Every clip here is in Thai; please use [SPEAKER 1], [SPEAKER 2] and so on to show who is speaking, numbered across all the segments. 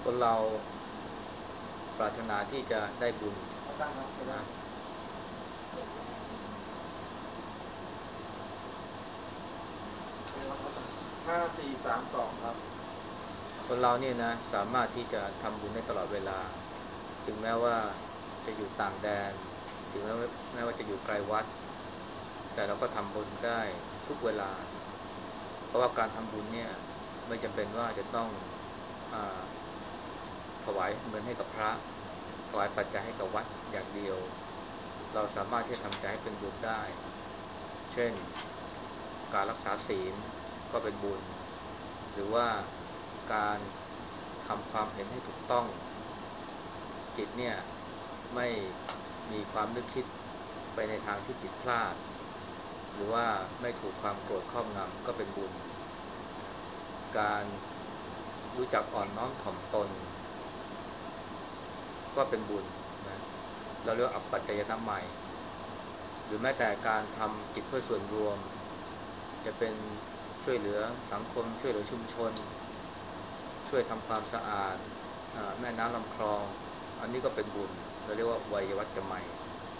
[SPEAKER 1] คนเราปรารถนาที่จะได้บุญนะ
[SPEAKER 2] 5 4 3 2ครับ
[SPEAKER 1] คนเราเนี่ยนะสามารถที่จะทำบุญได้ตลอดเวลาถึงแม้ว่าจะอยู่ต่างแดนถึงแม้ว่าจะอยู่ไกลวัดแต่เราก็ทำบุญได้ทุกเวลาเพราะว่าการทำบุญเนี่ยไม่จำเป็นว่าจะต้องอาถวายเงินให้กับพระถวายปัจจัยให้กับวัดอย่างเดียวเราสามารถที่จะทำใจให้เป็นบุญได้เช่นการรักษาศีลก็เป็นบุญหรือว่าการทำความเห็นให้ถูกต้องจิตเนี่ยไม่มีความนึกคิดไปในทางที่ผิดพลาดหรือว่าไม่ถูกความโกรธครอบงำก็เป็นบุญการรู้จักอ่อนน้อมถ่อมตนก็เป็นบุญนะเราเรียกว่าอัปปัจจยนามัยหรือแม้แต่การทำกิจเพื่อส่วนรวมจะเป็นช่วยเหลือสังคมช่วยเหลือชุมชนช่วยทำความสะอาดแม่น้ำลำคลองอันนี้ก็เป็นบุญเราเรียกว่าไวยวัจจะไมย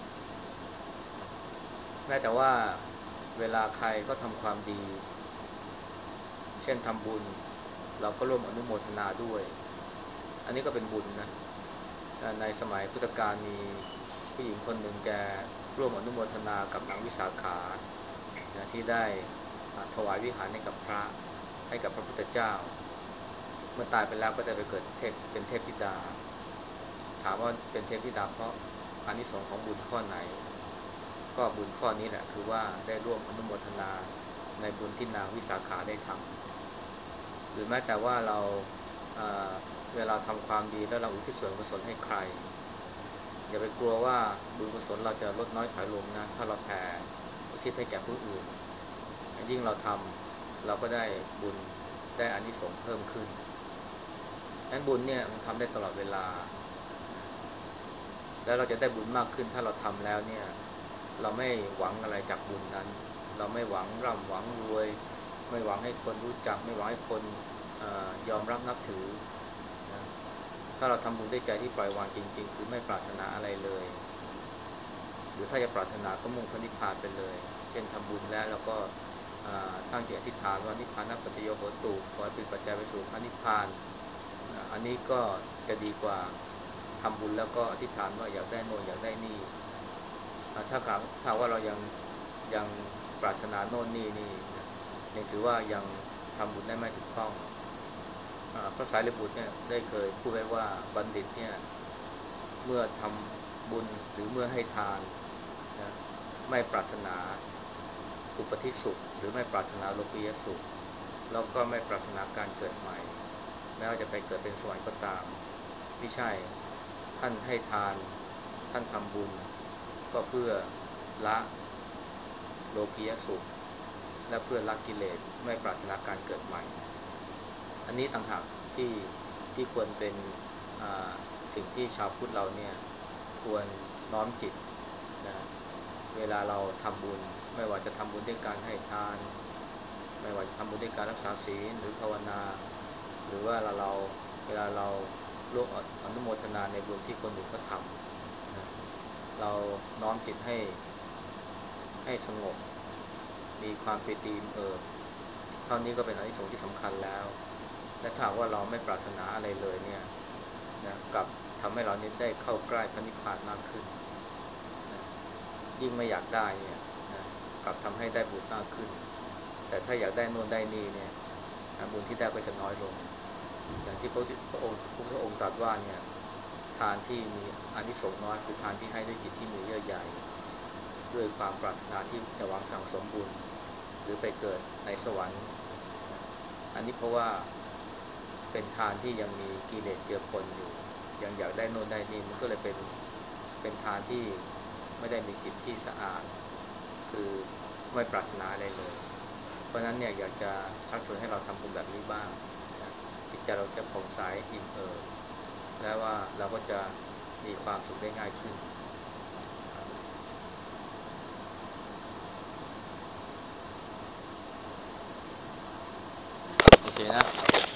[SPEAKER 1] แม้แต่ว่าเวลาใครก็ทำความดีเช่นทำบุญเราก็ร่วมอนุโมทนาด้วยอันนี้ก็เป็นบุญนะในสมัยพุทธกาลมีผู้หญิงคนหนึ่งแกร่วมอนุโมทนากับนางวิสาขานะที่ได้ถวายวิหารให้กับพระให้กับพระพุทธเจ้าเมื่อตายไปแล้วก็ได้ไปเกิดเทพเป็นเทพธิดาถามว่าเป็นเทพธิดาเพราะอานิสงส์ของบุญข้อไหนก็บุญข้อนี้แหละคือว่าได้ร่วมอนุโมทนาในบุญที่นางวิสาขาได้ทำหรือแม้แต่ว่าเราเอ่อเวลาทำความดีแล้วเราอุทิศส่วนกุศลให้ใครอย่าไปกลัวว่าบุญกุศลเราจะลดน้อยถอยลงนะถ้าเราแผ่อุทิศให้แก่ผู้อื่นยิ่งเราทำเราก็ได้บุญได้อานิสงส์เพิ่มขึ้นนั้นบุญเนี่ยมันทำได้ตลอดเวลานะแล้วเราจะได้บุญมากขึ้นถ้าเราทำแล้วเนี่ยเราไม่หวังอะไรจากบุญนั้นเราไม่หวังร่ำหวังรวยไม่หวังให้คนรู้จักไม่หวังให้คนยอมรับนับถือนะถ้าเราทำบุญด้วยใจที่ปล่อยวางจริงๆคือไม่ปรารถนาอะไรเลยหรือถ้าจะปรารถนาก็มุ่งพระนิพพานไปเลยเช่นทำบุญแล้วเราก็ตั้งจิตอธิษฐานว่านิพพานะปัจจโยโหตุขอให้เป็นปัจจัยไปสู่พระนิพพานอันนี้ก็จะดีกว่าทำบุญแล้วก็อธิษฐานว่าอยากได้โน่นอยากได้นี่ถ้าว่าเรายังปรารถนาโน่นนี่นะยังถือว่ายังทำบุญได้ไม่ถูกต้องพระสารีบุตรเนี่ยได้เคยพูดไว้ว่าบัณฑิตเนี่ยเมื่อทำบุญหรือเมื่อให้ทานนะไม่ปรารถนาอุปธิสุขหรือไม่ปรารถนาโลกียสุขแล้วก็ไม่ปรารถนาการเกิดใหม่แม้ว่าจะไปเกิดเป็นสวรรค์ก็ตามไม่ใช่ท่านให้ทานท่านทำบุญก็เพื่อละโลกียสุขและเพื่อละกิเลสไม่ปรารถนาการเกิดใหม่อันนี้ต่างหากที่ที่ควรเป็นอ่าสิ่งที่ชาวพุทธเราเนี่ยควรน้อมจิตนะเวลาเราทำบุญไม่ว่าจะทำบุญด้วยการให้ทานไม่ว่าจะทำบุญด้วยการรักษาศีลหรือภาวนาหรือว่าเวลาเราร่วมอนุโมทนาในบุญที่คนอื่นเขาทำนะเราน้อมจิตให้สงบมีความปีติอิ่มเอิบเท่านี้ก็เป็นอานิสงส์ที่สำคัญแล้วและถ้าหากว่าเราไม่ปรารถนาอะไรเลยเนี่ยนะกลับทำให้เรานี้ได้เข้าใกล้พระนิพพานมากขึ้นนะยิ่งไม่อยากได้เนี่ยนะกลับทำให้ได้บุญมากขึ้นแต่ถ้าอยากได้โน่นได้นี่เนี่ยบุญที่ได้ก็จะน้อยลงอย่างที่พระพุทธองค์ตรัสว่าเนี่ยทานที่มีอานิสงส์น้อยคือทานที่ให้ด้วยจิตที่มีเยื่อใยด้วยความปรารถนาที่จะหวังสั่งสมบุญหรือไปเกิดในสวรรค์นะอันนี้เพราะว่าเป็นทานที่ยังมีกิเลสเจือปนอยู่ยังอยากได้โน่นได้นี่มันก็เลยเป็นทานที่ไม่ได้มีจิตที่สะอาดคือไม่ปรารถนาอะไรเลยเพราะฉะนั้นเนี่ยอยากจะชักชวนให้เราทำบุญแบบนี้บ้างนะจิตใจเราจะผ่องใสอิ่มเอิบและว่าเราก็จะมีความสุขได้ง่ายขึ้นโอเคนะ